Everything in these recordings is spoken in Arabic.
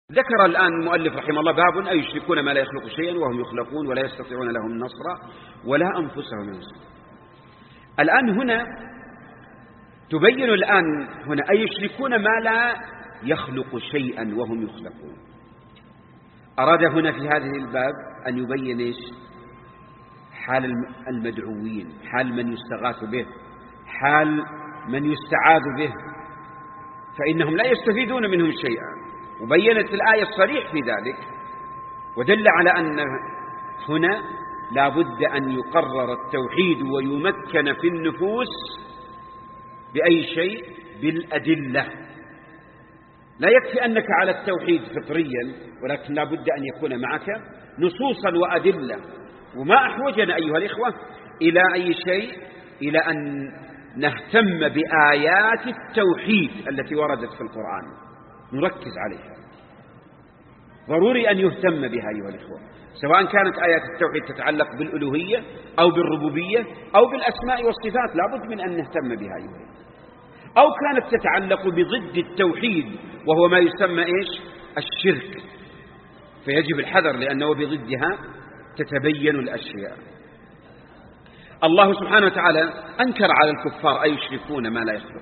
ذكر الآن المؤلف رحمه الله باب أيشركون ما لا يخلق شيئا وهم يخلقون ولا يستطيعون لهم نصرا ولا أنفسهم ينصرون. الآن هنا تبين الآن هنا أيشركون ما لا يخلق شيئا وهم يخلقون. أراد هنا في هذه الباب أن يبين إيش؟ حال المدعوين، حال من يستغاث به، حال من يستعاذ به، فإنهم لا يستفيدون منهم شيئا. وبينت الآية الصريح في ذلك، ودل على أن هنا لا بد أن يقرر التوحيد ويمكن في النفوس بأي شيء؟ بالأدلة. لا يكفي أنك على التوحيد فطريا، ولكن لا بد أن يكون معك نصوصا وأدلة. وما أحوجنا أيها الإخوة إلى أي شيء؟ إلى أن نهتم بآيات التوحيد التي وردت في القرآن، نركز عليها. ضروري أن يهتم بها أيها الإخوة، سواء كانت آيات التوحيد تتعلق بالألوهية أو بالربوبية أو بالأسماء والصفات، لا بد من أن نهتم بها أيها الإخوة. أو كانت تتعلق بضد التوحيد وهو ما يسمى إيش؟ الشرك، فيجب الحذر لأنه بضدها تتبين الأشياء. الله سبحانه وتعالى أنكر على الكفار أيشركون ما لا يخلق.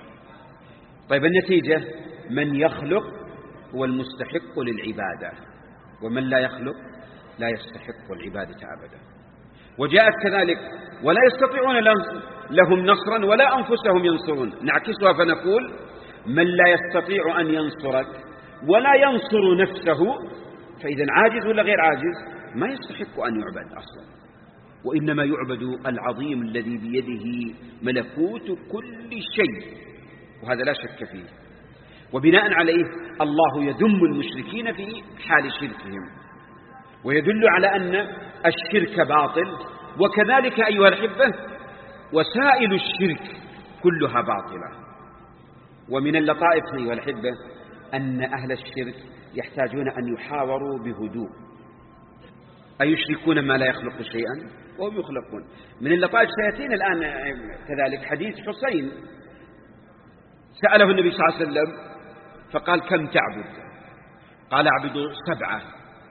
طيب النتيجة؟ من يخلق هو المستحق للعبادة، ومن لا يخلق لا يستحق العبادة أبدا. وجاءت كذلك ولا يستطيعون لهم نصرا ولا أنفسهم ينصرون. نعكسها فنقول من لا يستطيع أن ينصرك ولا ينصر نفسه، فإذا عاجز ولا غير عاجز ما يستحق أن يعبد أصلا، وإنما يعبد العظيم الذي بيده ملكوت كل شيء، وهذا لا شك فيه. وبناء عليه الله يذم المشركين في حال شركهم، ويدل على أن الشرك باطل، وكذلك أيها الأحبة وسائل الشرك كلها باطلة. ومن اللطائف أيها الأحبة أن أهل الشرك يحتاجون أن يحاوروا بهدوء. أيشركون ما لا يخلق شيئا وهم يخلقون. من اللطائف سيأتينا الآن كذلك حديث حسين، سأله النبي صلى الله عليه وسلم فقال كم تعبد؟ قال أعبد 7،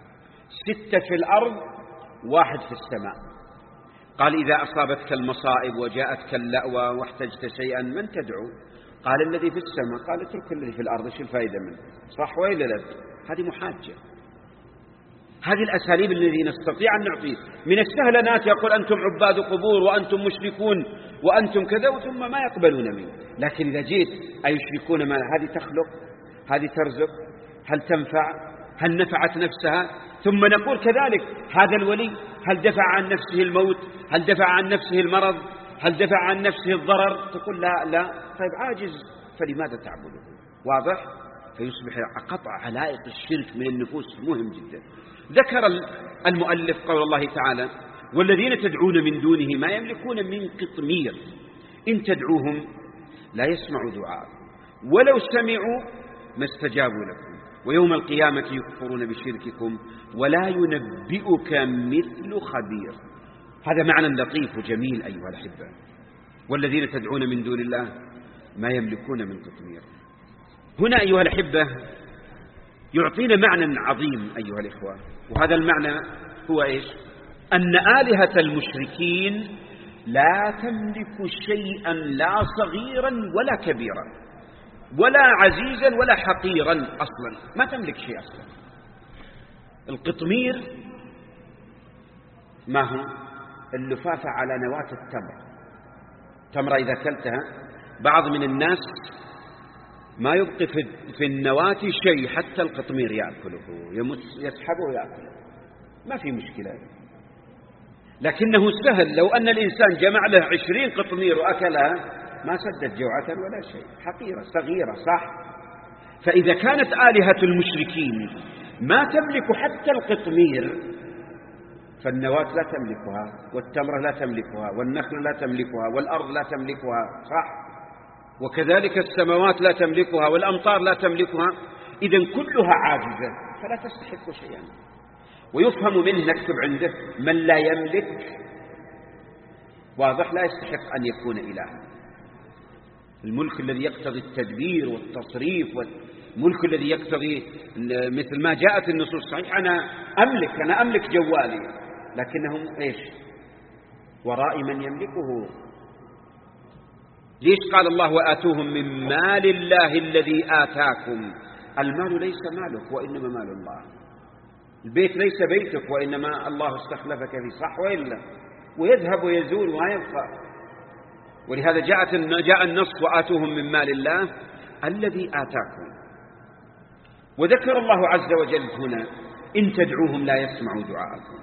6 في الأرض 1 في السماء. قال إذا أصابتك المصائب وجاءتك اللأوى واحتجت شيئا من تدعو؟ قال الذي في السماء. قال اترك الذي في الأرض، ايش الفائدة منه؟ صح وإلا لا؟ هذه محاجة. هذه الأساليب التي نستطيع أن نعطيه. من السهل ناس يقول أنتم عباد قبور وأنتم مشركون وأنتم كذا، ثم ما يقبلون منه. لكن إذا جيت أيشركون ما هذه تخلق، هذه ترزق، هل تنفع، هل نفعت نفسها؟ ثم نقول كذلك هذا الولي هل دفع عن نفسه الموت، هل دفع عن نفسه المرض، هل دفع عن نفسه الضرر؟ تقول لا. طيب عاجز، فلماذا تعبده؟ واضح؟ فيصبح قطع علائق الشرك من النفوس مهم جدا. ذكر المؤلف قول الله تعالى والذين تدعون من دونه ما يملكون من قطمير إن تدعوهم لا يسمعوا دعاء ولو سمعوا ما استجابوا لكم ويوم القيامة يكفرون بشرككم ولا ينبئك مثل خبير. هذا معنى لطيف وجميل أيها الأحبة. والذين تدعون من دون الله ما يملكون من قطمير. هنا أيها الأحبة يعطينا معنى عظيم أيها الإخوة، وهذا المعنى هو إيش؟ أن آلهة المشركين لا تملك شيئا، لا صغيرا ولا كبيرا ولا عزيزا ولا حقيرا، أصلا ما تملك شيء أصلا. القطمير ما هو؟ اللفافة على نواة التمر. تمرة إذا أكلتها بعض من الناس ما يبقي في النواة شيء، حتى القطمير يأكله، يسحبه ويأكله، ما في مشكلة. لكنه سهل لو أن الإنسان جمع له 20 قطمير وأكلها ما سدت جوعة ولا شيء، حقيرة صغيرة، صح؟ فإذا كانت آلهة المشركين ما تملك حتى القطمير، فالنواة لا تملكها، والتمرة لا تملكها، والنخل لا تملكها، والأرض لا تملكها، صح؟ وكذلك السماوات لا تملكها، والأمطار لا تملكها. إذن كلها عاجزة فلا تستحق شيئا. ويفهم منه، نكتب عنده من لا يملك، واضح، لا يستحق أن يكون إلها. الملك الذي يقتضي التدبير والتصريف الملك الذي يقتضي مثل ما جاءت النصوص صحيح أنا أملك جوالي، لكنهم إيش؟ ورائي من يملكه. ليش قال الله وآتوهم من مال الله الذي آتاكم؟ المال ليس مالك وإنما مال الله، البيت ليس بيتك وإنما الله استخلفك فيه، صح وإلا؟ ويذهب ويزول وما يبقى. ولهذا جاء النص وآتوهم من مال الله الذي آتاكم. وذكر الله عز وجل هنا إن تدعوهم لا يسمعوا دعاءكم،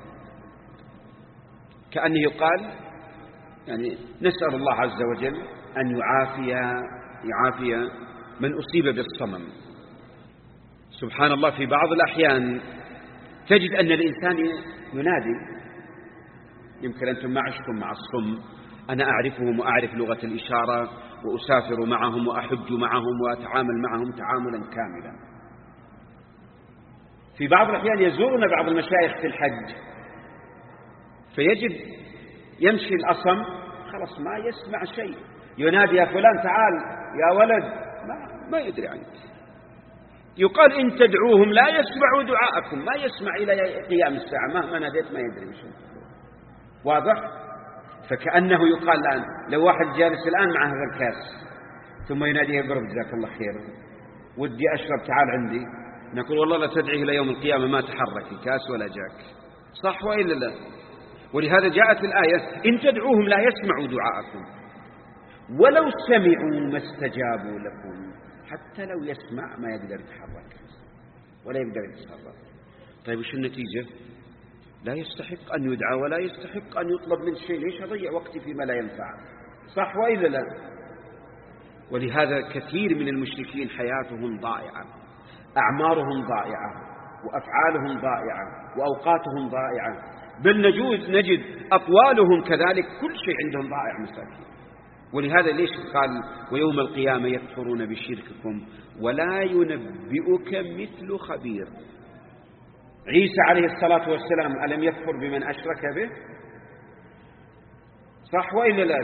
كأنه يقال يعني نسأل الله عز وجل أن يعافي من أصيب بالصمم. سبحان الله، في بعض الأحيان تجد أن الإنسان ينادي، يمكن أنتم ما عشتم مع الصم، أنا أعرفهم وأعرف لغة الإشارة وأسافر معهم وأحج معهم وأتعامل معهم تعاملا كاملا. في بعض الأحيان يزورنا بعض المشايخ في الحج فيجد يمشي الأصم خلاص ما يسمع شيء، ينادي يا فلان تعال يا ولد ما يدري عنك. يقال إن تدعوهم لا يسمعوا دعاءكم، ما يسمع إلى قيام الساعة، مهما ناديت ما يدري مش واضح. فكأنه يقال الآن لو واحد جالس الآن مع هذا الكاس ثم يناديه قرب جزاك الله خير ودي أشرب تعال عندي، نقول والله لا تدعيه إلى يوم القيامة ما تحرك الكاس ولا جاك، صح وإلا لا؟ ولهذا جاءت الآية إن تدعوهم لا يسمعوا دعاءكم ولو سمعوا ما استجابوا لكم. حتى لو يسمع ما يقدر يتحرك ولا يقدر يتصرف. طيب وش النتيجة؟ لا يستحق أن يدعى ولا يستحق أن يطلب من شيء، ليش أضيع وقتي فيما لا ينفع، صح وإلا لا؟ ولهذا كثير من المشركين حياتهم ضائعة، أعمارهم ضائعة وأفعالهم ضائعة وأوقاتهم ضائعة، بل نجد أطوالهم كذلك، كل شيء عندهم ضائع مساكين. ولهذا ليش قال ويوم القيامة يكفرون بشرككم ولا ينبئك مثل خبير؟ عيسى عليه الصلاة والسلام ألم يكفر بمن أشرك به؟ صح وإلا لا؟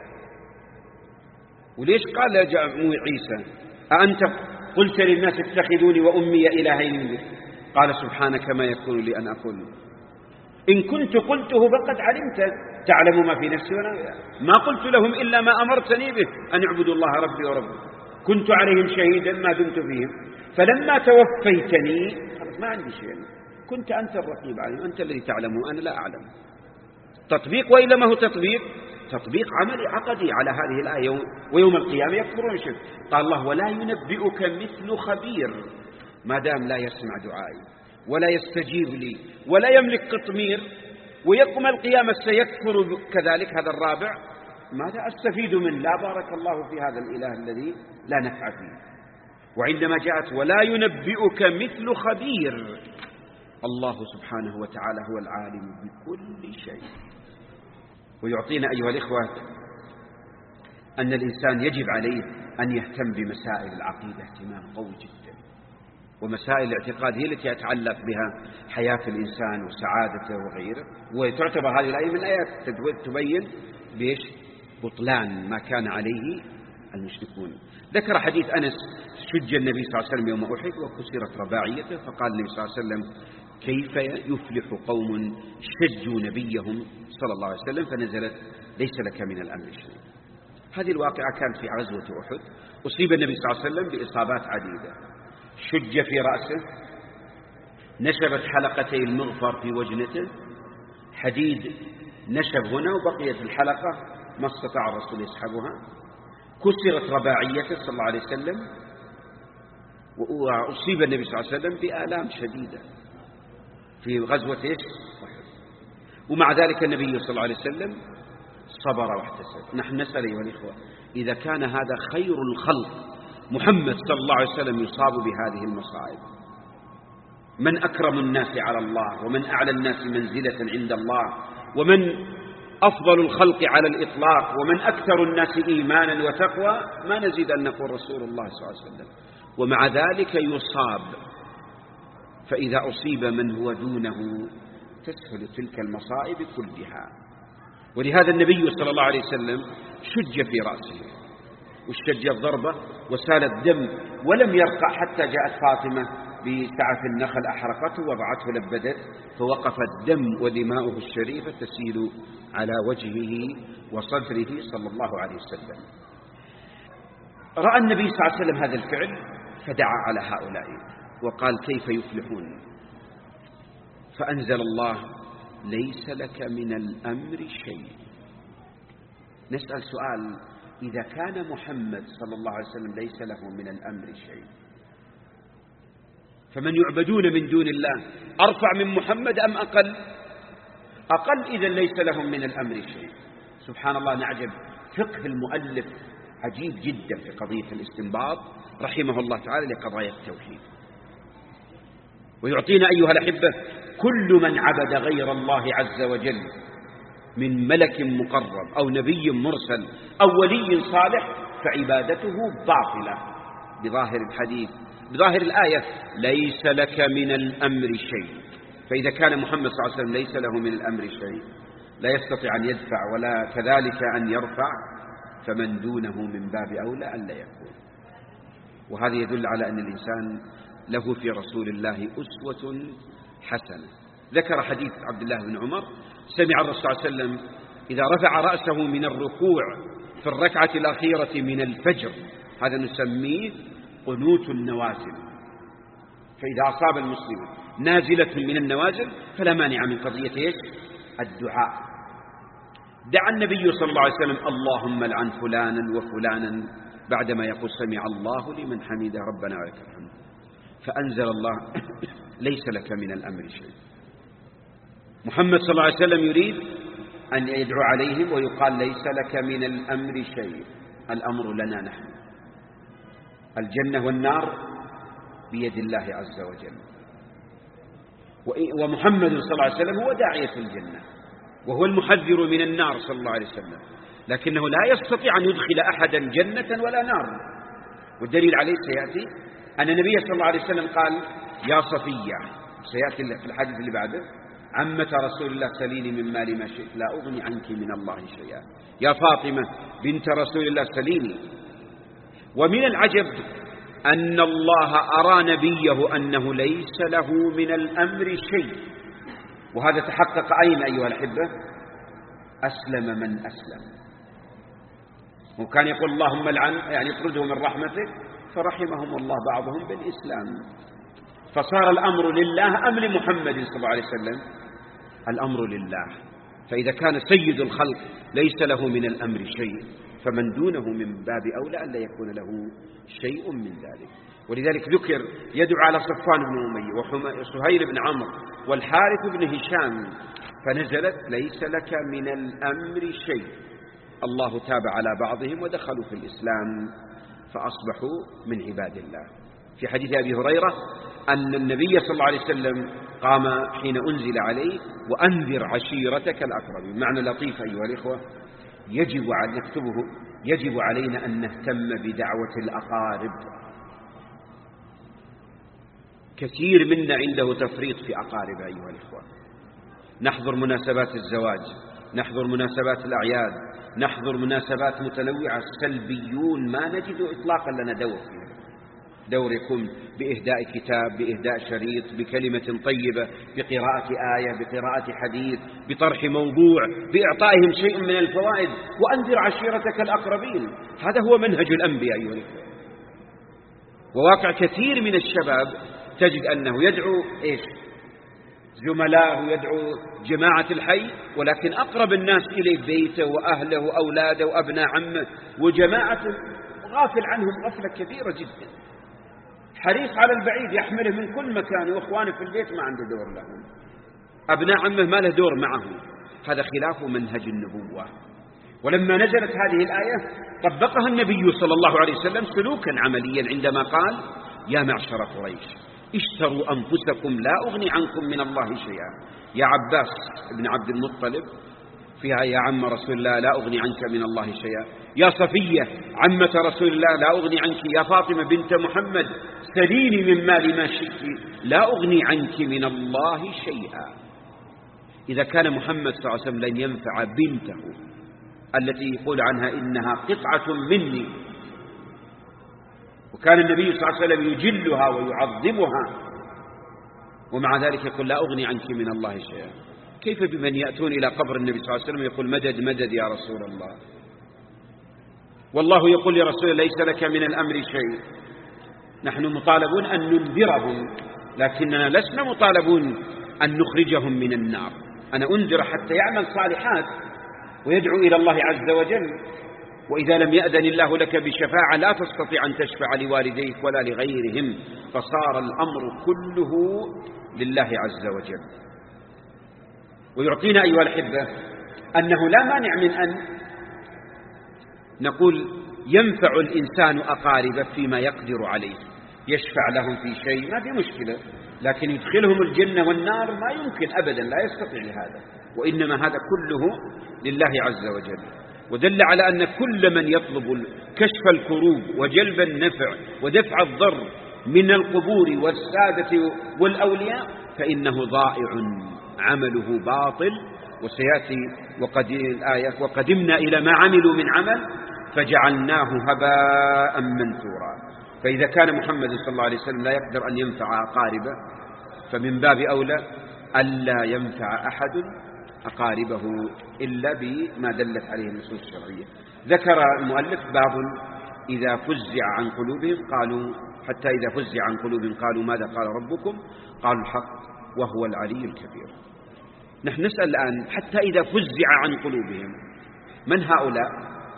وليش قال يا عيسى أأنت قلت للناس اتخذوني وأمي إلهين من دوني؟ قال سبحانك ما يكون لي أن أقول، إن كنت قلته فقد علمت تعلم ما في نفسي ولا ما قلت لهم إلا ما أمرتني به أن اعبدوا الله ربي وربكم، كنت عليهم شهيدا ما دمت فيهم فلما توفيتني ما عندي شيء، كنت أنت الرقيب عليهم، أنت الذي تعلم وأنا لا أعلم. تطبيق وإلا ما هو تطبيق عملي عقدي على هذه الآية ويوم القيامة يكفرون شرك. قال الله ولا ينبئك مثل خبير، ما دام لا يسمع دعائي ولا يستجيب لي ولا يملك قطمير، ويقوم القيامة سيكفر كذلك هذا الرابع، ماذا أستفيد منه؟ لا بارك الله في هذا الإله الذي لا نفع فيه. وعندما جاءت ولا ينبئك مثل خبير، الله سبحانه وتعالى هو العالم بكل شيء. ويعطينا أيها الإخوة أن الإنسان يجب عليه أن يهتم بمسائل العقيدة اهتمام قوي جدا، ومسائل الاعتقاد هي التي يتعلق بها حياة الإنسان وسعادته وغيره. وتعتبر هذه الآية من آيات تبين بيش بطلان ما كان عليه المشركون. ذكر حديث أنس شج النبي صلى الله عليه وسلم يوم أحد وكسرت رباعيته، فقال النبي صلى الله عليه وسلم كيف يفلح قوم شجوا نبيهم صلى الله عليه وسلم فنزلت ليس لك من الأمر شيء. هذه الواقعة كانت في غزوة أحد، أصيب النبي صلى الله عليه وسلم بإصابات عديدة، شج في رأسه، نشبت حلقتي المغفر في وجنته، حديد نشب هنا وبقيت الحلقة ما استطاع الرسول يسحبها، كسرت رباعيته صلى الله عليه وسلم، وأصيب النبي صلى الله عليه وسلم بآلام شديدة في غزوة أحد. ومع ذلك النبي صلى الله عليه وسلم صبر واحتسب. نحن نسأل أيها الإخوة إذا كان هذا خير الخلق محمد صلى الله عليه وسلم يصاب بهذه المصائب، من أكرم الناس على الله ومن أعلى الناس منزلة عند الله ومن أفضل الخلق على الإطلاق ومن أكثر الناس إيمانا وتقوى، ما نزيد أن نقول رسول الله صلى الله عليه وسلم، ومع ذلك يصاب. فإذا أصيب من هو دونه تسهل تلك المصائب كلها. ولهذا النبي صلى الله عليه وسلم شج في رأسه، واشتجت ضربة وسال الدم ولم يرقع حتى جاءت فاطمة بسعف النخل أحرقته وضعته لبدت، فوقف الدم ودماؤه الشريفة تسيل على وجهه وصدره صلى الله عليه وسلم. رأى النبي صلى الله عليه وسلم هذا الفعل فدعا على هؤلاء وقال: كيف يفلحون؟ فأنزل الله: ليس لك من الأمر شيء. نسأل سؤال: إذا كان محمد صلى الله عليه وسلم ليس له من الأمر شيء، فمن يعبدون من دون الله أرفع من محمد أم أقل؟ أقل. إذا ليس لهم من الأمر شيء. سبحان الله، نعجب. فقه المؤلف عجيب جدا في قضية الاستنباط رحمه الله تعالى لقضايا التوحيد. ويعطينا أيها الأحبة كل من عبد غير الله عز وجل من ملك مقرب أو نبي مرسل أو ولي صالح فعبادته باطلة بظاهر الحديث، بظاهر الآية: ليس لك من الأمر شيء. فإذا كان محمد صلى الله عليه وسلم ليس له من الأمر شيء، لا يستطيع أن يدفع ولا كذلك أن يرفع، فمن دونه من باب أولى أن لا يكون. وهذا يدل على أن الإنسان له في رسول الله أسوة حسنة. ذكر حديث عبد الله بن عمر: سمع الرسول صلى الله عليه وسلم إذا رفع رأسه من الركوع في الركعة الأخيرة من الفجر، هذا نسميه قنوت النوازل. فإذا أصاب المسلم نازلة من النوازل فلا مانع من قضية الدعاء. دعا النبي صلى الله عليه وسلم: اللهم لعن فلانا وفلانا، بعدما يقول: سمع الله لمن حمده ربنا ولك الحمد. فأنزل الله: ليس لك من الأمر شيء. محمد صلى الله عليه وسلم يريد أن يدعو عليهم ويقال: ليس لك من الأمر شيء، الأمر لنا نحن. الجنة والنار بيد الله عز وجل، ومحمد صلى الله عليه وسلم هو داعية الجنة وهو المحذر من النار صلى الله عليه وسلم، لكنه لا يستطيع أن يدخل أحدا جنة ولا نار. والدليل عليه سيأتي أن النبي صلى الله عليه وسلم قال: يا صفية، سيأتي في الحديث اللي بعده: عمة رسول الله سليني من مالي ما شئت لا أغني عنك من الله شيئا. يا فاطمة بنت رسول الله سليني. ومن العجب أن الله أرى نبيه أنه ليس له من الأمر شيء، وهذا تحقق أين أيها الأحبة؟ أسلم من أسلم. وكان يقول: اللهم لعن، يعني اطرده من رحمتك، فرحمهم الله بعضهم بالإسلام. فصار الأمر لله أم لمحمد صلى الله عليه وسلم؟ الأمر لله. فإذا كان سيد الخلق ليس له من الأمر شيء، فمن دونه من باب أولى أن لا يكون له شيء من ذلك. ولذلك ذكر يدعو على صفوان بن أمية وسهيل بن عمرو والحارث بن هشام، فنزلت: ليس لك من الأمر شيء. الله تاب على بعضهم ودخلوا في الإسلام فأصبحوا من عباد الله. في حديث أبي هريرة أن النبي صلى الله عليه وسلم قام حين أنزل عليه: وأنذر عشيرتك الأقربين. معنى لطيف أيها الإخوة، يجب علينا أن نهتم بدعوة الأقارب. كثير منا عنده تفريط في أقارب أيها الإخوة. نحضر مناسبات الزواج، نحضر مناسبات الأعياد، نحضر مناسبات متنوعة، سلبيون ما نجد إطلاقا لنا دور فيها. دور يكون بإهداء كتاب، بإهداء شريط، بكلمة طيبة، بقراءة آية، بقراءة حديث، بطرح موضوع، بإعطائهم شيء من الفوائد. وأنذر عشيرتك الأقربين، هذا هو منهج الأنبياء أيها الإخوة. وواقع كثير من الشباب تجد أنه يدعو زملائه، يدعو جماعة الحي، ولكن أقرب الناس إليه بيته وأهله وأولاده وأبناء عمه، وجماعة غافل عنهم غفلة كبيرة جدا، حريص على البعيد، يحمله من كل مكان، وإخوانه في البيت ما عنده دور لهم، أبناء عمه ما له دور معه. هذا خلاف منهج النبوة. ولما نزلت هذه الآية طبقها النبي صلى الله عليه وسلم سلوكا عمليا عندما قال: يا معشر قريش اشتروا أنفسكم لا أغني عنكم من الله شيئا. يا عباس بن عبد المطلب فيها: يا عم رسول الله لا أغني عنك من الله شيئا. يا صفية عمة رسول الله لا أغني عنك. يا فاطمة بنت محمد سليني من مالي ما شئت لا أغني عنك من الله شيئا. إذا كان محمد صلى الله عليه وسلم لن ينفع بنته التي يقول عنها إنها قطعة مني، وكان النبي صلى الله عليه وسلم يجلها ويعظمها، ومع ذلك يقول لا أغني عنك من الله شيئا. كيف بمن يأتون إلى قبر النبي صلى الله عليه وسلم ويقول مدد مدد يا رسول الله، والله يقول لرسوله ليس لك من الأمر شيء. نحن مطالبون أن ننذرهم، لكننا لسنا مطالبون أن نخرجهم من النار. أنا أنذر حتى يعمل صالحات ويدعو إلى الله عز وجل، وإذا لم يأذن الله لك بشفاعة لا تستطيع أن تشفع لوالديك ولا لغيرهم، فصار الأمر كله لله عز وجل. ويعطينا أيها الأحبة أنه لا مانع من أن نقول ينفع الإنسان أقاربه فيما يقدر عليه، يشفع لهم في شيء ما في مشكلة، لكن يدخلهم الجنة والنار ما يمكن أبدا، لا يستطيع هذا، وإنما هذا كله لله عز وجل. ودل على أن كل من يطلب كشف الكروب وجلب النفع ودفع الضر من القبور والسادة والأولياء فإنه ضائع، عمله باطل. وسيأتي الآية وقدمنا إلى ما عملوا من عمل فجعلناه هباء منثورا. فإذا كان محمد صلى الله عليه وسلم لا يقدر أن ينفع أقاربه، فمن باب أولى ألا ينفع أحد أقاربه إلا بما دلت عليه النصوص الشرعية. ذكر المؤلف باب إذا فزع عن قلوبهم قالوا، حتى إذا فزع عن قلوبهم قالوا ماذا قال ربكم؟ قالوا الحق وهو العلي الكبير. نحن نسأل الآن حتى إذا فزع عن قلوبهم، من هؤلاء؟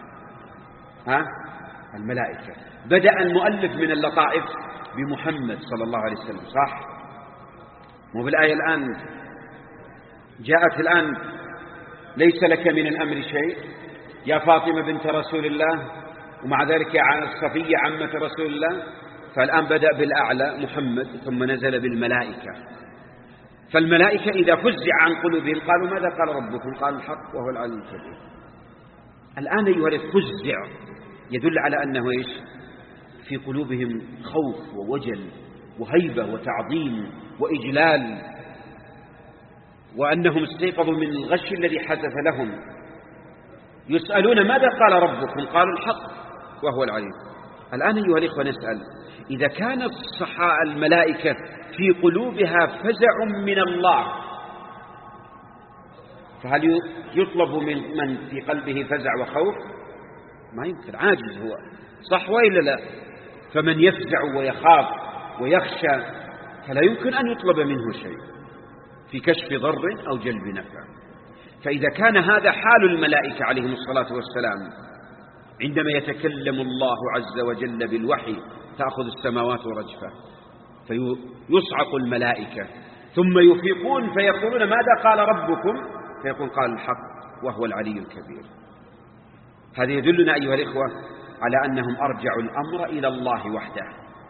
الملائكة. بدأ المؤلف من اللطائف بمحمد صلى الله عليه وسلم، صح؟ وبالآية الآن جاءت الآن ليس لك من الأمر شيء يا فاطمة بنت رسول الله، ومع ذلك يا صفية عمة رسول الله. فالآن بدأ بالأعلى محمد، ثم نزل بالملائكة. فالملائكة إذا فزع عن قلوبهم قالوا ماذا قال ربكم؟ قال الحق وهو العلي الكبير. الآن أيها الفزع يدل على أنه إيش؟ في قلوبهم خوف ووجل وهيبة وتعظيم وإجلال، وأنهم استيقظوا من الغش الذي حدث لهم. يسألون ماذا قال ربكم؟ قالوا الحق وهو العلي. الآن أيها الإخوة نسأل، إذا كانت الملائكة في قلوبها فزع من الله، فهل يطلب من في قلبه فزع وخوف؟ ما يمكن، عاجز هو، صح وإلا لا؟ فمن يفزع ويخاف ويخشى فلا يمكن أن يطلب منه شيء في كشف ضر أو جلب نفع. فإذا كان هذا حال الملائكة عليهم الصلاة والسلام عندما يتكلم الله عز وجل بالوحي تأخذ السماوات رجفة فيصعق الملائكة، ثم يفيقون فيقولون ماذا قال ربكم؟ فيقول قال الحق وهو العلي الكبير. هذا يدلنا أيها الإخوة على أنهم أرجعوا الأمر إلى الله وحده.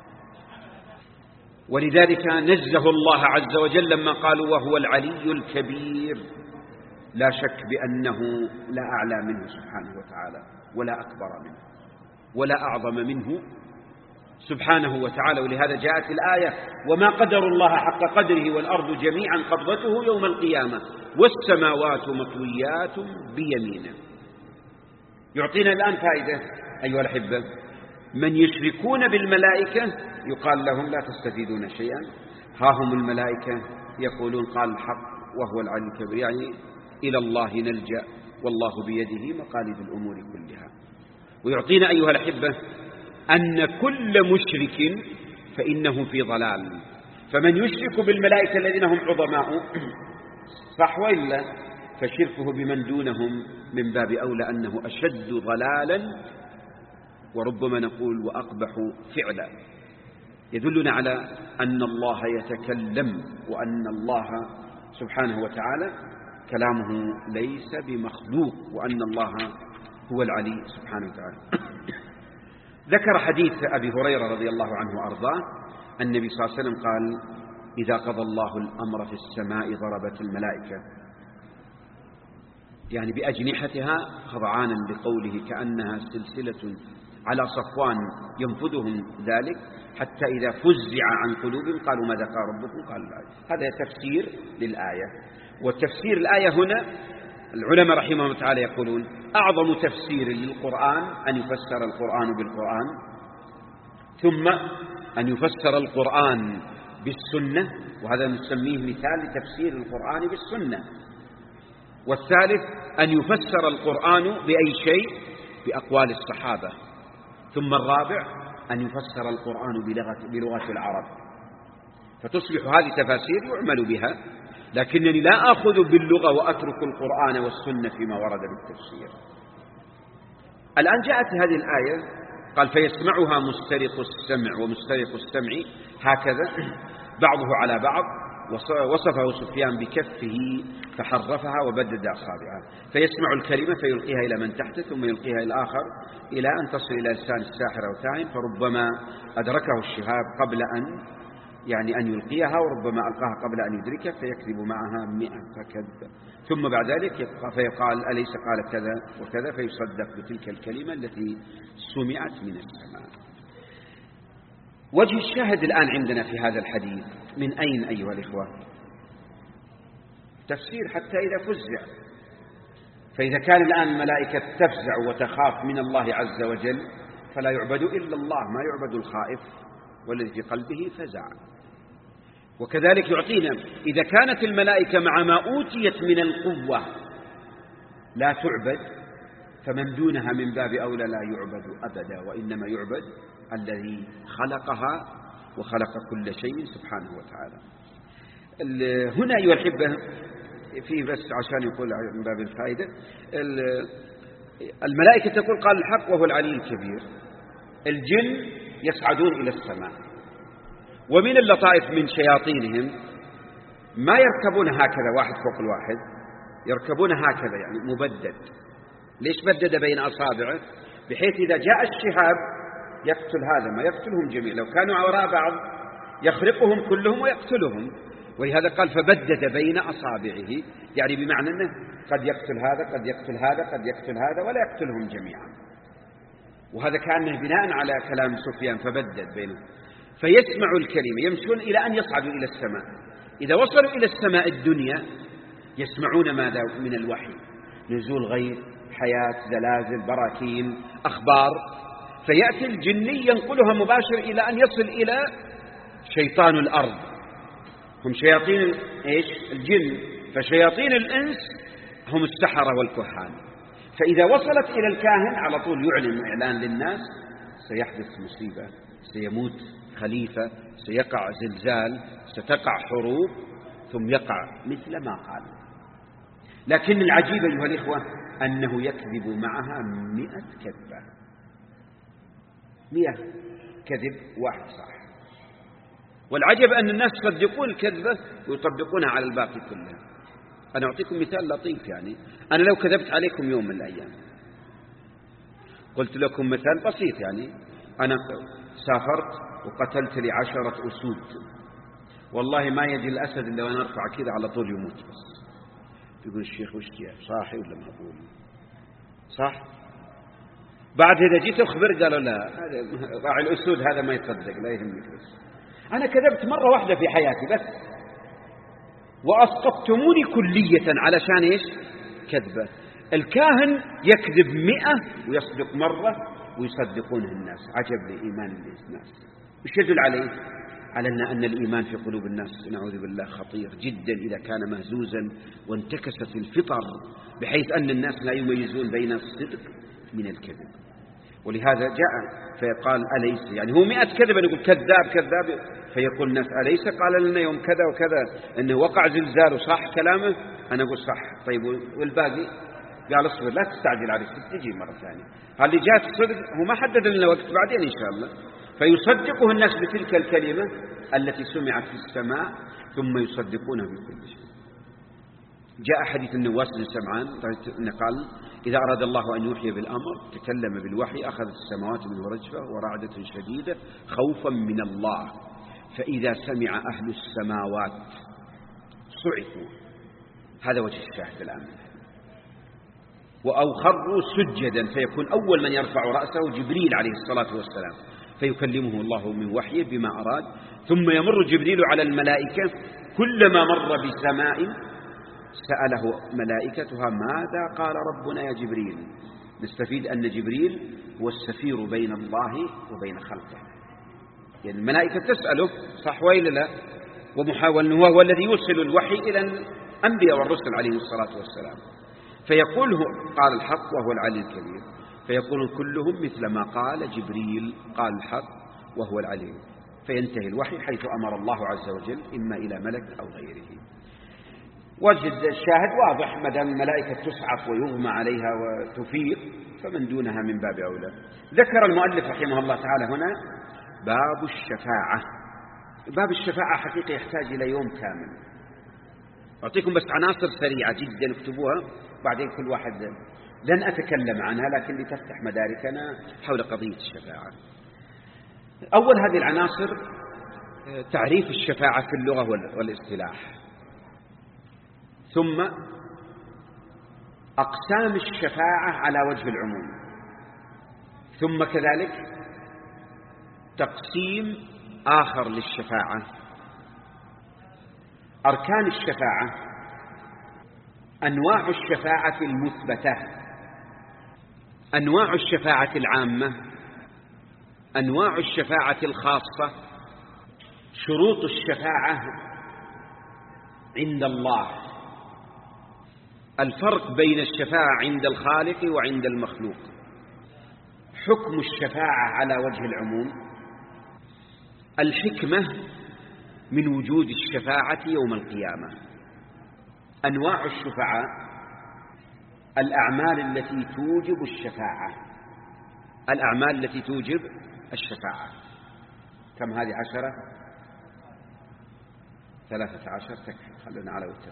ولذلك نزه الله عز وجل لما قالوا وهو العلي الكبير، لا شك بأنه لا أعلى منه سبحانه وتعالى، ولا أكبر منه، ولا أعظم منه سبحانه وتعالى. ولهذا جاءت الآية وما قدر الله حق قدره والأرض جميعا قبضته يوم القيامة والسماوات مطويات بيمينه. يعطينا الآن فائدة أيها الأحبة، من يشركون بالملائكة يقال لهم لا تستفيدون شيئا، ها هم الملائكة يقولون قال الحق وهو العلي الكبير، يعني إلى الله نلجأ والله بيده مقاليد الأمور كلها. ويعطينا أيها الأحبة أن كل مشرك فإنه في ضلال. فمن يشرك بالملائكة الذين هم عظماء صح وإلا، فشركه بمن دونهم من باب أولى أنه أشد ضلالا، وربما نقول وأقبح فعلا. يدلنا على أن الله يتكلم، وأن الله سبحانه وتعالى كلامه ليس بمخلوق، وأن الله هو العلي سبحانه وتعالى. ذكر حديث أبي هريرة رضي الله عنه وأرضاه، النبي صلى الله عليه وسلم قال إذا قضى الله الأمر في السماء ضربت الملائكة، يعني بأجنحتها خضعانا لقوله كأنها سلسلة على صفوان ينفذهم ذلك، حتى إذا فزع عن قلوبهم قالوا ماذا قال ربكم؟ قال الآية. هذا تفسير للآية. وتفسير الآية هنا العلماء رحمهم الله تعالى يقولون أعظم تفسير للقرآن أن يفسر القرآن بالقرآن، ثم أن يفسر القرآن بالسنة، وهذا نسميه مثال لتفسير القرآن بالسنة. والثالث أن يفسر القرآن بأي شيء؟ بأقوال الصحابة. ثم الرابع أن يفسر القرآن بلغة العرب. فتصبح هذه تفاسير يعمل بها، لكنني لا أخذ باللغة وأترك القرآن والسنة فيما ورد بالتفسير. الآن جاءت هذه الآية قال فيسمعها مسترق السمع ومسترق السمع هكذا بعضه على بعض، وصفه سفيان بكفه فحرفها وبدد أصابعها. فيسمع الكلمة فيلقيها إلى من تحته ثم يلقيها إلى الآخر إلى أن تصل إلى لسان الساحر أو الكاهن، فربما أدركه الشهاب قبل أن يلقيها، وربما ألقاها قبل أن يدركه فيكذب معها 100 كذبة. ثم بعد ذلك فيقال أليس قال كذا وكذا، فيصدق بتلك الكلمة التي سمعت من السماء. وجه الشاهد الآن عندنا في هذا الحديث من أين أيها الإخوة؟ تفسير حتى إذا فزع. فإذا كان الآن الملائكة تفزع وتخاف من الله عز وجل فلا يعبد إلا الله، ما يعبد الخائف والذي في قلبه فزع. وكذلك يعطينا إذا كانت الملائكة مع ما أوتيت من القوة لا تعبد، فمن دونها من باب أولى لا يعبد أبدا، وإنما يعبد الذي خلقها وخلق كل شيء سبحانه وتعالى. هنا أيها الأحبة فيه بس عشان يقول من باب الفائدة، الملائكة تقول قال الحق وهو العلي الكبير. الجن يصعدون إلى السماء، ومن اللطائف من شياطينهم ما يركبون هكذا واحد فوق الواحد، يركبون هكذا يعني مبدد. ليش بدد بين أصابعه؟ بحيث إذا جاء الشهاب يقتل هذا ما يقتلهم جميعا، لو كانوا وراء بعض يخرقهم كلهم ويقتلهم. ولهذا قال فبدد بين أصابعه، يعني بمعنى أنه قد يقتل هذا قد يقتل هذا قد يقتل هذا ولا يقتلهم جميعا. وهذا كان بناء على كلام سفيان فبدد بينهم. فيسمع الكلمة يمشون إلى أن يصعدوا إلى السماء. إذا وصلوا إلى السماء الدنيا يسمعون ماذا من الوحي؟ نزول غيث، حياة، زلازل، براكين، أخبار. فيأتي الجني ينقلها مباشر إلى أن يصل إلى شيطان الأرض، هم شياطين إيش؟ الجن. فشياطين الإنس هم السحرة والكهان. فإذا وصلت إلى الكاهن على طول يعلن إعلان للناس سيحدث مصيبة، سيموت خليفة، سيقع زلزال، ستقع حروب، ثم يقع مثل ما قال. لكن العجيب أيها الإخوة أنه يكذب معها 100 كذبة، 100 كذب واحد صح. والعجب أن الناس يصدقون الكذبة ويطبقونها على الباقي كله. أنا أعطيكم مثال لطيف. يعني أنا لو كذبت عليكم يوم من الأيام قلت لكم مثال بسيط، يعني أنا سافرت وقتلت لي 10 أسود، والله ما يجي الأسد إلا وأنا أرفع كذا على طول يموت. بس يقول الشيخ وش صاحي ولا ما أقول صح؟ بعد إذا جيت أخبر قالوا لا هذا راعي الأسود هذا ما يصدق لا يهمك. بس أنا كذبت مرة واحدة في حياتي بس، وأسقطتموني كلية علشان إيش؟ كذبة. الكاهن يكذب 100 ويصدق مرة ويصدقونه الناس. عجب لإيمان الناس. وش يدل عليه؟ على أن الإيمان في قلوب الناس نعوذ بالله خطير جدا إذا كان مهزوزا وانتكست الفطر بحيث أن الناس لا يميزون بين الصدق من الكذب. ولهذا جاء فيقال أليس، يعني هو 100 كذبة نقول كذاب كذاب، فيقول الناس أليس قال لنا يوم كذا وكذا أنه وقع زلزال وصح كلامه؟ أنا أقول صح. طيب والباقي؟ قال اصبر لا تستعجل عليه تجي مرة ثانية. هل جاءت الصدق هو ما حدد لنا وقت بعدين إن شاء الله. فيصدقه الناس بتلك الكلمة التي سمعت في السماء ثم يصدقونها بكل شيء. جاء حديث النواس بن سمعان قال إذا أراد الله أن يوحي بالأمر تكلم بالوحي أخذت السماوات منه رجفة ورعدة شديدة خوفا من الله، فإذا سمع أهل السماوات صعقوا. هذا وجه الشاهد الآن. أو خروا سجدا، فيكون أول من يرفع رأسه جبريل عليه الصلاة والسلام فيكلمه الله من وحيه بما أراد. ثم يمر جبريل على الملائكة، كلما مر بسماء سأله ملائكتها ماذا قال ربنا يا جبريل. نستفيد أن جبريل هو السفير بين الله وبين خلقه، يعني الملائكة تسأله صح وإلا لا، ومحاول وهو الذي يوصل الوحي إلى الأنبياء والرسل عليهم الصلاة والسلام. فيقول قال الحق وهو العلي الكبير، فيقول كلهم مثل ما قال جبريل قال الحق وهو العلي، فينتهي الوحي حيث أمر الله عز وجل إما إلى ملك أو غيره. وجد الشاهد واضح، ما دام الملائكة تسعف ويغمى عليها وتفيق فمن دونها من باب أولى. ذكر المؤلف رحمه الله تعالى هنا باب الشفاعة. باب الشفاعة حقيقة يحتاج إلى يوم كامل. أعطيكم بس عناصر سريعة جدا اكتبوها، بعدين كل واحد لن أتكلم عنها لكن لتفتح مداركنا حول قضية الشفاعة. أول هذه العناصر تعريف الشفاعة في اللغة والاصطلاح، ثم أقسام الشفاعة على وجه العموم، ثم كذلك تقسيم آخر للشفاعة، أركان الشفاعة، أنواع الشفاعة المثبتة، أنواع الشفاعة العامة، أنواع الشفاعة الخاصة، شروط الشفاعة عند الله، الفرق بين الشفاعة عند الخالق وعند المخلوق، حكم الشفاعة على وجه العموم، الحكمة من وجود الشفاعة يوم القيامة، أنواع الشفعاء، الأعمال التي توجب الشفاعة، الأعمال التي توجب الشفاعة. كم هذه 10؟ 13 تكفي، خلينا على وتر.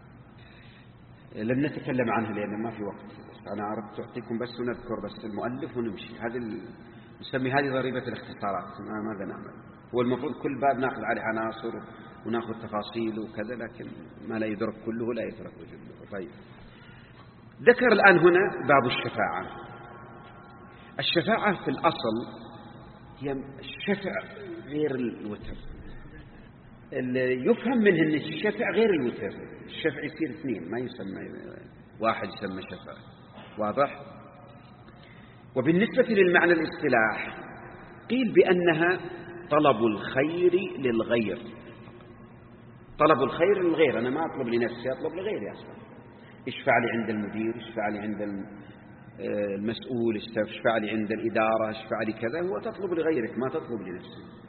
لن نتكلم عنها لأن ما في وقت، أنا أردت أعطيكم بس ونذكر بس المؤلف ونمشي. نسمي هذه ضريبة الاختصارات. ماذا نعمل؟ هو المفروض كل باب نأخذ عليه عناصر ونأخذ تفاصيل وكذا، لكن ما لا يدرك كله لا يترك جله. طيب، ذكر الآن هنا باب الشفاعة. الشفاعة في الأصل هي الشفع غير الوتر. اللي يفهم منه أن الشفع غير الوتر، الشفع يصير اثنين، ما يسمى واحد، يسمى شفع. واضح؟ وبالنسبة للمعنى الاصطلاح قيل بأنها طلب الخير للغير. طلب الخير للغير، أنا ما أطلب لنفسي، أطلب لغيري أصلا. اشفع لي عند المدير، اشفع لي عند المسؤول، اشفع لي عند الإدارة، اشفع لي كذا. هو تطلب لغيرك ما تطلب لنفسك.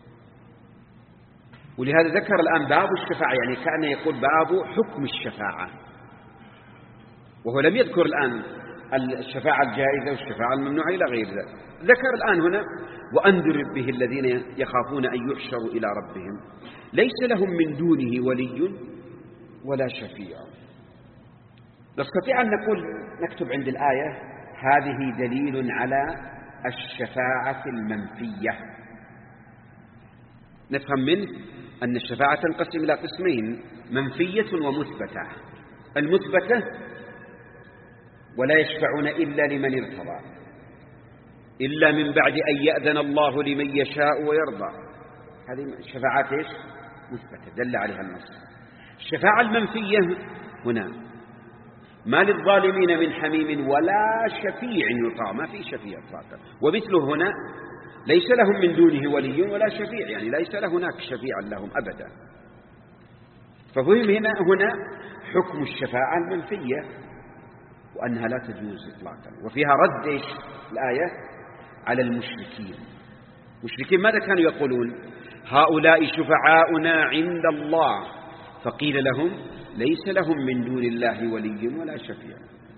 ولهذا ذكر الآن باب الشفاعة، يعني كأنه يقول باب حكم الشفاعة، وهو لم يذكر الآن الشفاعة الجائزة والشفاعة الممنوعة إلى غير ذلك. ذكر الآن هنا وأنذر به الذين يخافون أن يحشروا إلى ربهم ليس لهم من دونه ولي ولا شفيع. نستطيع أن نقول نكتب عند الآية هذه دليل على الشفاعة المنفية. نفهم منه أن الشفاعة تنقسم إلى قسمين، منفية ومثبتة. المثبتة ولا يشفعون إلا لمن ارتضى، إلا من بعد أن يأذن الله لمن يشاء ويرضى. هذه الشفاعات إيش؟ مثبتة دل عليها النص. الشفاعة المنفية هنا ما للظالمين من حميم ولا شفيع يطاع، ما في شفيع إطلاقا. ومثله هنا ليس لهم من دونه ولي ولا شفيع، يعني ليس له هناك شفيع لهم أبدا. ففهم هنا حكم الشفاعة المنفية وأنها لا تجوز إطلاقا. وفيها رد إيش الآية على المشركين. المشركين ماذا كانوا يقولون؟ هؤلاء شفعاؤنا عند الله، فقيل لهم ليس لهم من دون الله ولي ولا شفيع.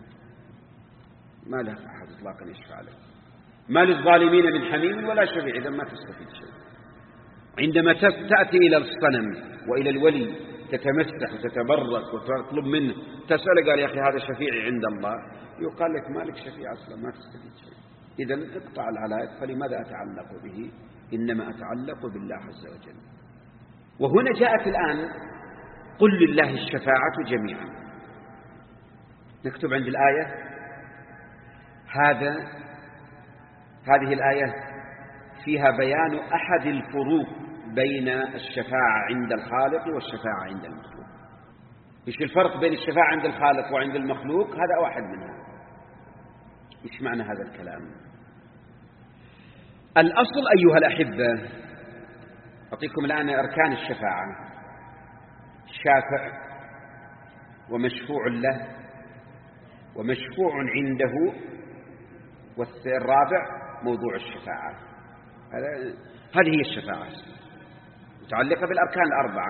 ما له أحد إطلاقا يشفع له. ما للظالمين من حميم ولا شفيع، إذا ما تستفيد شيء. عندما تأتي إلى الصنم وإلى الولي تتمسح وتتبرك وتطلب منه، تسأل قال يا أخي هذا شفيعي عند الله، يقال لك مالك شفيع أصلا، ما تستفيد شيء. إذن اقطع العلاقة، فلماذا أتعلق به؟ إنما أتعلق بالله عز وجل. وهنا جاءت الآن قل لله الشفاعة جميعا. نكتب عند الآية هذه الآية فيها بيان أحد الفروق بين الشفاعة عند الخالق والشفاعة عند المخلوق. إيش الفرق بين الشفاعة عند الخالق وعند المخلوق؟ هذا واحد منها. إيش معنى هذا الكلام؟ الأصل أيها الأحبة أعطيكم الآن أركان الشفاعة: شافع، ومشفوع له، ومشفوع عنده، والرابع موضوع الشفاعة. هذه هي الشفاعة متعلقة بالأركان الأربعة.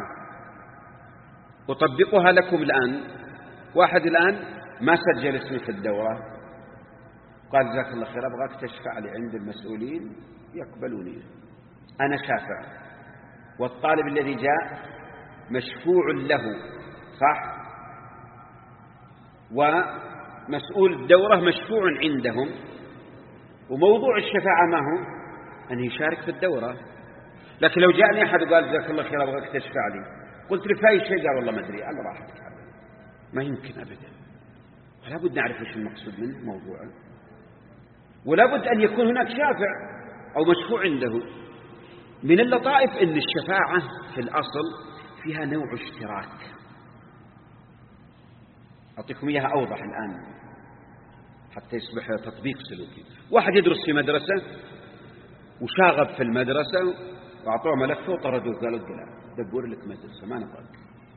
أطبقها لكم الآن. واحد الآن ما سجل اسمه في الدورة، قال جزاك الله خير أبغاك تشفع لي عند المسؤولين يقبلوني، أنا شافع، والطالب الذي جاء مشفوع له، صح؟ ومسؤول الدورة مشفوع عندهم، وموضوع الشفاعة ما هو؟ أن يشارك في الدورة. لكن لو جاءني أحد وقال جزاك الله خير أبغاك تشفع لي، قلت له في أي شيء؟ قال والله ما أدري. على راحتك، ما يمكن أبدا. ولا بد نعرف إيش المقصود من موضوعه، ولا بد أن يكون هناك شافع أو مشفوع عنده. من اللطائف أن الشفاعة في الأصل فيها نوع اشتراك. أعطيكم إياها أوضح الآن حتى يصبح تطبيق سلوكي. واحد يدرس في مدرسة وشاغب في المدرسة، وأعطوه ملفه وطردوه، قالوا لا دبور لك مدرسة ما نبغاك.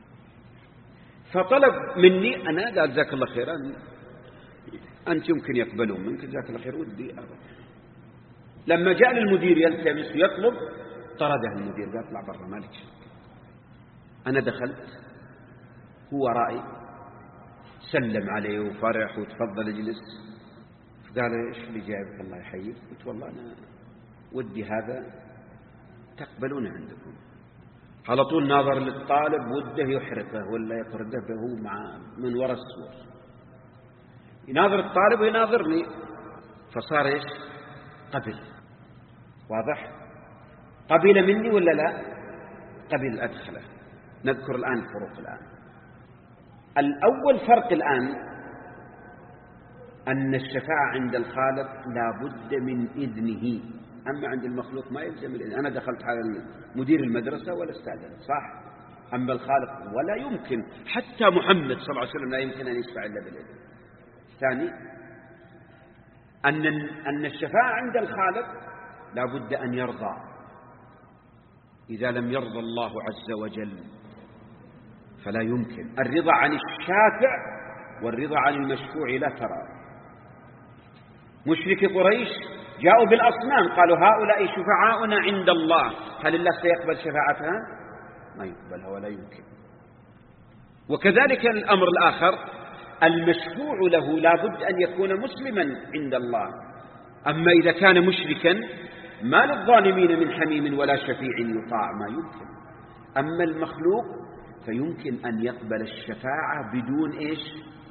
فطلب مني أنا، قال جزاك الله خيرا أنت يمكن يقبلون منك، جزاك الله خير ودي أبدا. لما جاء للمدير يلتمس ويطلب، طرده المدير، قال اطلع برا مالك شك. أنا دخلت، هو رأي، سلم عليه وفرح وتفضل اجلس. فقال ايش اللي جايبك الله يحييك؟ قلت والله أنا ودي هذا تقبلون عندكم. على طول ناظر للطالب وده يحرقه ولا يطرده به مع من وراء السور. يناظر الطالب ويناظرني، فصار ايش؟ قبل. واضح؟ قبل مني ولا لا؟ قبل أدخله. نذكر الآن الفروق. الآن الأول فرق الآن أن الشفاعة عند الخالق لا بد من إذنه، أما عند المخلوق ما يلزم الإذن. أنا دخلت على مدير المدرسة ولا استأذن، صح؟ أما الخالق ولا يمكن، حتى محمد صلى الله عليه وسلم لا يمكن أن يشفع إلا بالإذن. الثاني أن الشفاعة عند الخالق لا بد أن يرضى. إذا لم يرضى الله عز وجل فلا يمكن. الرضا عن الشافع والرضا عن المشفوع لا ترى. مشرك قريش جاءوا بالأصنام، قالوا هؤلاء شفعاؤنا عند الله، هل الله سيقبل شفاعتها؟ ما يقبلها ولا يمكن. وكذلك الأمر الآخر، المشفوع له لا بد أن يكون مسلما عند الله. أما إذا كان مشركا ما للظالمين من حميم ولا شفيع يطاع، ما يمكن. أما المخلوق فيمكن أن يقبل الشفاعة بدون إيش؟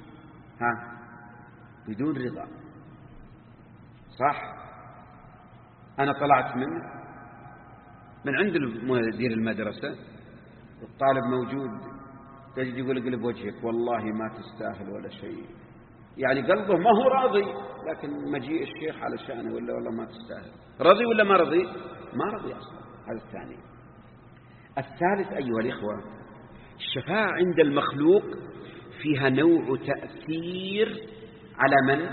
بدون رضا، صح؟ أنا طلعت من عند مدير المدرسة، الطالب موجود، تجد يقول اقلب وجهك والله ما تستاهل ولا شيء، يعني قلبه ما هو راضي، لكن مجيء الشيخ على شأنه ولا والله ما تستاهل. رضي ولا ما رضي؟ ما رضي أصلا. هذا الثاني. الثالث أيها الإخوة، الشفاعة عند المخلوق فيها نوع تأثير على من؟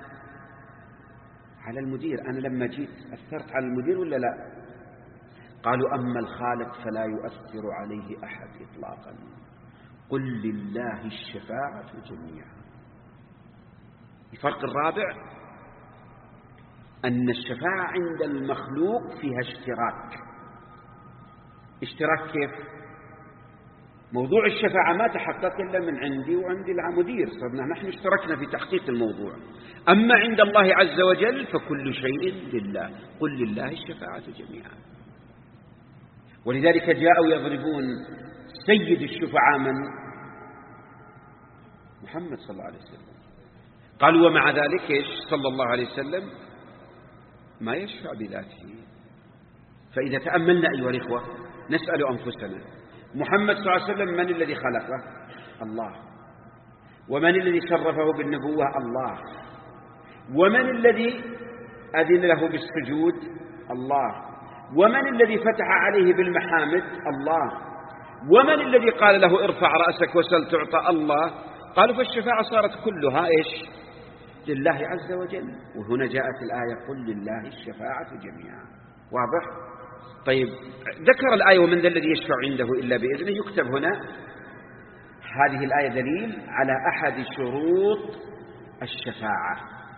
على المدير. أنا لما جيت أثرت على المدير ولا لا؟ قالوا أما الخالق فلا يؤثر عليه أحد إطلاقا، قل لله الشفاعة جميعا. الفرق الرابع أن الشفاعة عند المخلوق فيها اشتراك. اشتراك كيف؟ موضوع الشفاعة ما تحقق إلا من عندي وعندي المدير، صرنا نحن اشتركنا في تحقيق الموضوع. أما عند الله عز وجل فكل شيء لله، قل لله الشفاعة جميعا. ولذلك جاءوا يضربون سيد الشفعاء من؟ محمد صلى الله عليه وسلم. قالوا ومع ذلك إيش صلى الله عليه وسلم ما يشفع بذاته. فإذا تأملنا أيها الإخوة نسأل أنفسنا، محمد صلى الله عليه وسلم من الذي خلقه؟ الله. ومن الذي شرفه بالنبوة؟ الله. ومن الذي أذن له بالسجود؟ الله. ومن الذي فتح عليه بالمحامد؟ الله. ومن الذي قال له ارفع رأسك وسل تعطى؟ الله. قالوا فالشفاعة صارت كلها إيش؟ لله عز وجل. وهنا جاءت الآية قل لله الشفاعة جميعا. واضح؟ طيب ذكر الآية ومن ذا الذي يشفع عنده إلا بإذنه، يكتب هنا هذه الآية دليل على أحد شروط الشفاعة.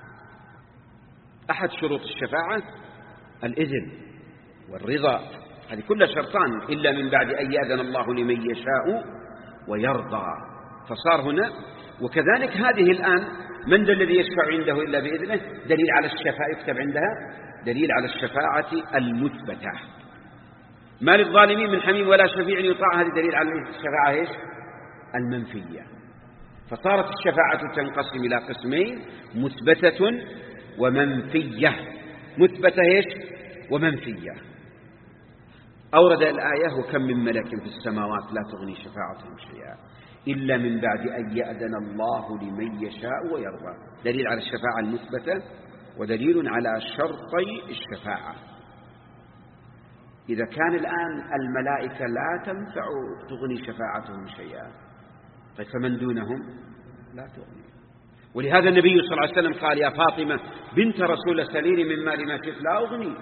أحد شروط الشفاعة الإذن والرضا، هذه كلها شرطان، إلا من بعد أن يأذن الله لمن يشاء ويرضى. فصار هنا وكذلك هذه الآن من ذا الذي يشفع عنده إلا بإذنه دليل على الشفاعة، يكتب عندها دليل على الشفاعة المثبتة. ما للظالمين من حميم ولا شفيع يطاع، هذا دليل على الشفاعة إيش؟ المنفية. فصارت الشفاعة تنقسم إلى قسمين، مثبتة ومنفية. مثبتة إيش؟ ومنفية. أورد الآية وكم من ملك في السماوات لا تغني شفاعتهم شيئا إلا من بعد أن يأذن الله لمن يشاء ويرضى، دليل على الشفاعة المثبتة ودليل على شرطي الشفاعة. إذا كان الآن الملائكة لا تنفع تغني شفاعتهم شيئا، طيب فمن دونهم لا تغني. ولهذا النبي صلى الله عليه وسلم قال يا فاطمة بنت رسول سليني من مال ما شئت لا أغني.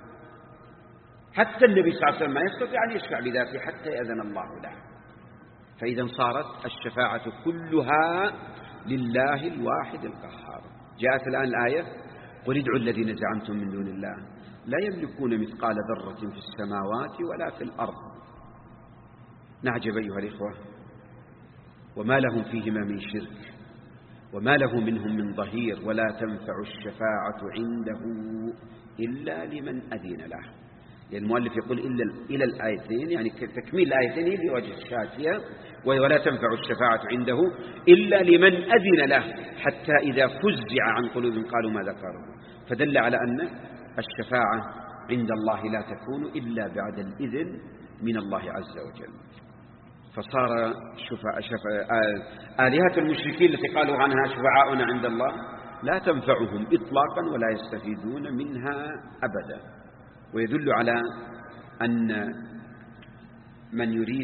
حتى النبي صلى الله عليه وسلم ما يستطيع أن يشفع بذاته حتى يأذن الله له. فإذا صارت الشفاعة كلها لله الواحد القهار. جاءت الآن الآية قل ادعوا الذين زعمتم من دون الله لا يملكون مثقال ذرة في السماوات ولا في الأرض. نعجب أيها الإخوة، وما لهم فيهما من شرك وما له منهم من ظهير ولا تنفع الشفاعة عنده إلا لمن أذن له. يعني المؤلف يقول إلى الآيتين، يعني تكميل الآيتين بوجه الشافية، ولا تنفع الشفاعة عنده إلا لمن أذن له حتى إذا فزع عن قلوب قالوا ماذا قالوا. فدل على أن الشفاعة عند الله لا تكون إلا بعد الإذن من الله عز وجل. فصار آلهة المشركين التي قالوا عنها شفعاؤنا عند الله لا تنفعهم إطلاقا ولا يستفيدون منها أبدا. ويدل على أن من يريد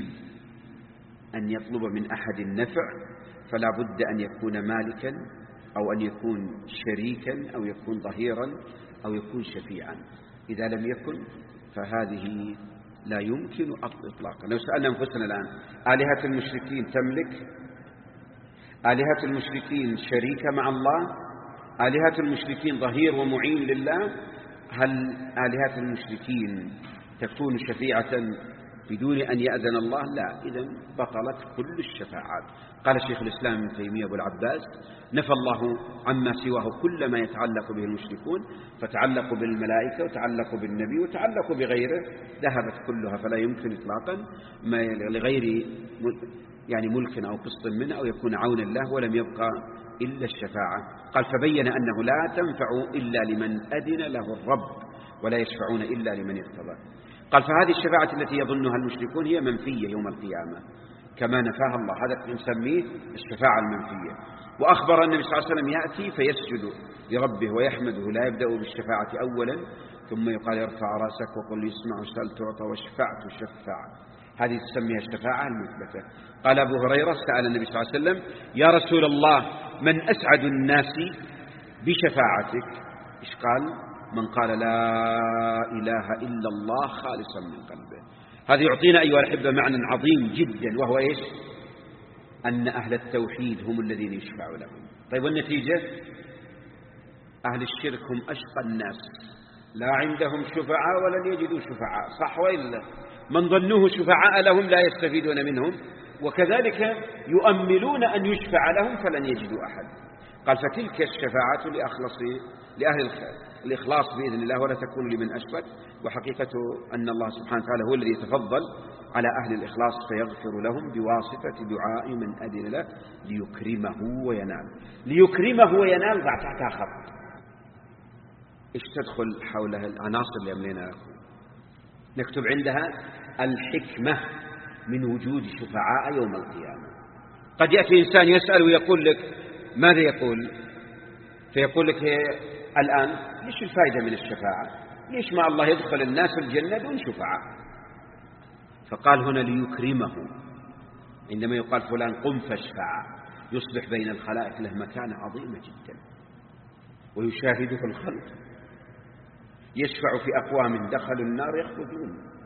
أن يطلب من أحد النفع فلا بد أن يكون مالكا أو أن يكون شريكا أو يكون ظهيرا أو يكون شفيعا. إذا لم يكن فهذه لا يمكن إطلاقا. لو سألنا أنفسنا الآن آلهة المشركين تملك؟ آلهة المشركين شريكة مع الله؟ آلهة المشركين ظهير ومعين لله؟ هل آلهة المشركين تكون شفيعة بدون أن يأذن الله؟ لا. إذن بطلت كل الشفاعات. قال شيخ الإسلام ابن تيمية أبو العباس نفى الله عما سواه كل ما يتعلق به المشركون، فتعلقوا بالملائكة وتعلقوا بالنبي وتعلقوا بغيره، ذهبت كلها. فلا يمكن إطلاقا ما لغير يعني ملك أو قسط منه أو يكون عونا له، ولم يبقى إلا الشفاعة. قال فبين أنه لا تنفع إلا لمن أذن له الرب ولا يشفعون إلا لمن ارتضى. قال فهذه الشفاعة التي يظنها المشركون هي منفية يوم القيامة كما نفاها الله، هذا نسميه الشفاعة المنفية. وأخبر النبي صلى الله عليه وسلم يأتي فيسجد لربه ويحمده، لا يبدأ بالشفاعة أولا ثم يقال ارفع رأسك وقل يسمع وسأل تعطى واشفع تشفع. هذه تسميها الشفاعة المثبتة. قال أبو هريرة سأل النبي صلى الله عليه وسلم يا رسول الله من أسعد الناس بشفاعتك؟ إيش قال؟ من قال لا إله إلا الله خالصا من قلبه. هذا يعطينا أيها الأحبة معنى عظيم جدا، وهو إيش؟ أن أهل التوحيد هم الذين يشفعوا لهم. طيب والنتيجة؟ أهل الشرك هم أشقى الناس، لا عندهم شفعاء ولن يجدوا شفعاء، صح وإلا؟ من ظنوه شفعاء لهم لا يستفيدون منهم، وكذلك يؤملون أن يشفع لهم فلن يجدوا أحد. قال فتلك الشفاعة لأهل الإخلاص بإذن الله ولا تكون لمن أشرك. وحقيقته أن الله سبحانه وتعالى هو الذي يتفضل على أهل الإخلاص فيغفر لهم بواسطة دعاء من أذن له ليكرمه وينال. ليكرمه وينال ضع تحتها خط. إيش تدخل حولها العناصر اللي أملينا لكم؟ نكتب عندها الحكمة من وجود شفعاء يوم القيامة. قد يأتي إنسان يسأل ويقول لك ماذا يقول؟ فيقول لك الآن ليش الفائدة من الشفاعة؟ ليش ما الله يدخل الناس الجنة دون شفعاء؟ فقال هنا ليكرمه. عندما يقال فلان قم فاشفع يصبح بين الخلائق له مكانة عظيمة جدا ويشاهده الخلق، يشفع في أقوام دخلوا النار يخرجون.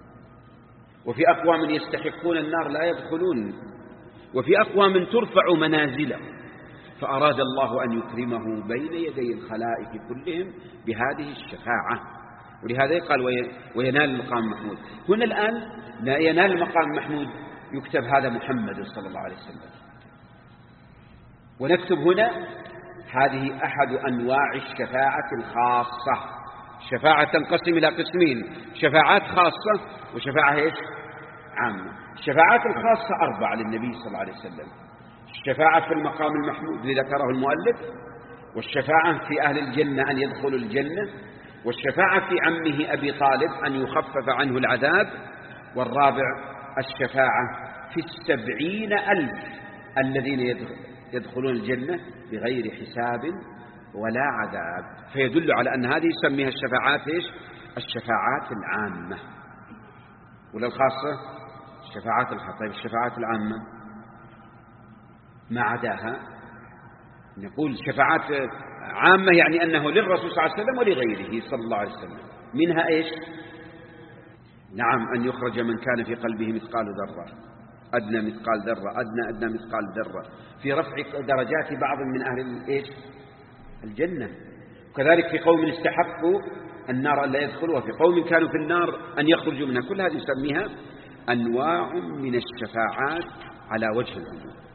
وفي أقوام يستحقون النار لا يدخلون، وفي أقوام ترفع منازلهم، فأراد الله أن يكرمه بين يدي الخلائق كلهم بهذه الشفاعة، ولهذا قال وينال المقام محمود. هنا الآن ينال المقام محمود يكتب هذا محمد صلى الله عليه وسلم، ونكتب هنا هذه أحد أنواع الشفاعة الخاصة. الشفاعة تنقسم إلى قسمين: شفاعات خاصة وشفاعة إيش؟ عامة. الشفاعات الخاصة 4 للنبي صلى الله عليه وسلم: الشفاعة في المقام المحمود الذي ذكره المؤلف، والشفاعة في أهل الجنة أن يدخلوا الجنة، والشفاعة في عمه أبي طالب أن يخفف عنه العذاب، والرابع الشفاعة في 70,000 الذين يدخلون الجنة بغير حساب ولا عذاب. فيدل على أن هذه يسميها الشفاعات إيش؟ الشفاعات العامة. ولا الخاصة؟ الشفاعات الخاصة. طيب الشفاعات العامة ما عداها نقول شفاعات عامة، يعني أنه للرسول صلى الله عليه وسلم ولغيره صلى الله عليه وسلم. منها إيش؟ نعم، أن يخرج من كان في قلبه مثقال ذرة، أدنى مثقال ذرة، أدنى مثقال ذرة، في رفع درجات بعض من أهل إيش؟ الجنة. وكذلك في قوم استحقوا النار أن لا يدخلوها، في قوم كانوا في النار أن يخرجوا منها. كل هذه يسميها أنواع من الشفاعات على وجه العموم.